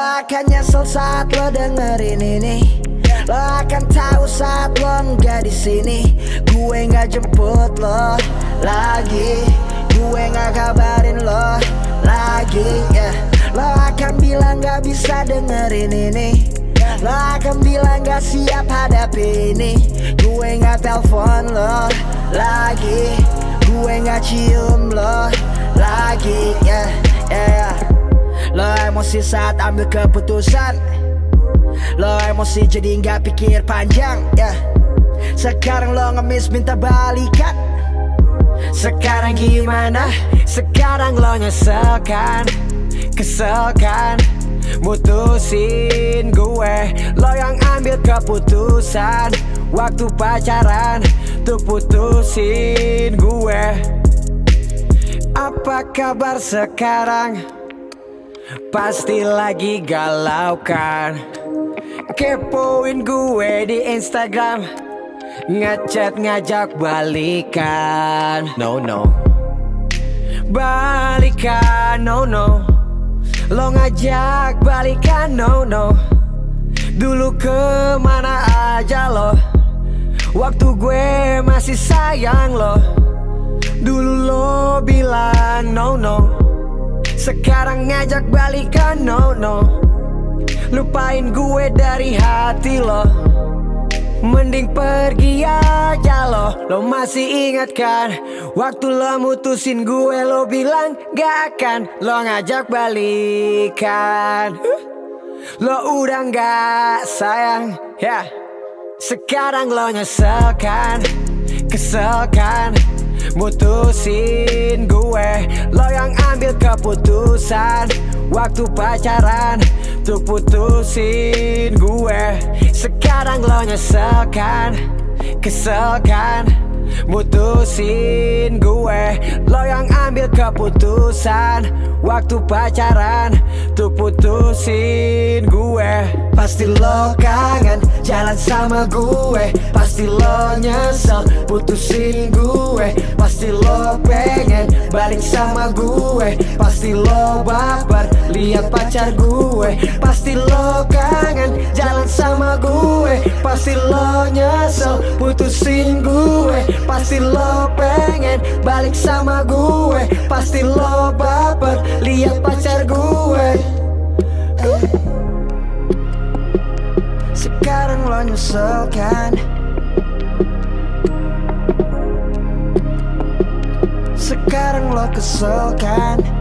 akan nyesel saat lo dengerin ini. Lo akan tahu saat lo nggak di sini. Gue nggak jemput lo lagi, gue nggak kabarin lo lagi, yeah. Lo akan bilang nggak bisa dengerin ini. Lo akan bilang gak siap hadapi ini. Gue gak telepon lo lagi, gue gak cium lo lagi, yeah, yeah. Lo emosi saat ambil keputusan. Lo emosi jadi gak pikir panjang, yeah. Sekarang lo ngemis minta balikan. Sekarang gimana? Sekarang lo nyesel kan? Kesel kan? Mutusin gue, lo yang ambil keputusan waktu pacaran tuh putusin gue. Apa kabar sekarang? Pasti lagi galau kan? Kepoin gue di Instagram, ngechat ngajak balikan. No no, balikan, no no. Lo ngajak balikan, no no. Dulu kemana aja lo? Waktu gue masih sayang lo. Dulu lo bilang no no. Sekarang ngajak balikan, no no. Lupain gue dari hati lo. Mending pergi aja lo. Lo masih ingat kan? Waktu lo mutusin gue, lo bilang gak akan lo ngajak balikan. Lo udah gak sayang, ya. Sekarang lo nyesel kan? Kesel kan? Mutusin gue, lo yang ambil keputusan waktu pacaran tuh putusin gue. Sekarang lo nyesel kan? Kesel kan? Mutusin gue, lo yang ambil keputusan waktu pacaran tuh putusin gue. Pasti lo kangen jalan sama gue. Pasti lo nyesel putusin gue. Pasti lo pengen balik sama gue. Pasti lo baper lihat pacar gue. Pasti lo kangen jalan sama gue. Pasti lo nyesel putusin gue. Pasti lo pengen balik sama gue. Pasti lo baper lihat pacar gue. Sekarang lo nyesel kan? Sekarang lo kesel kan?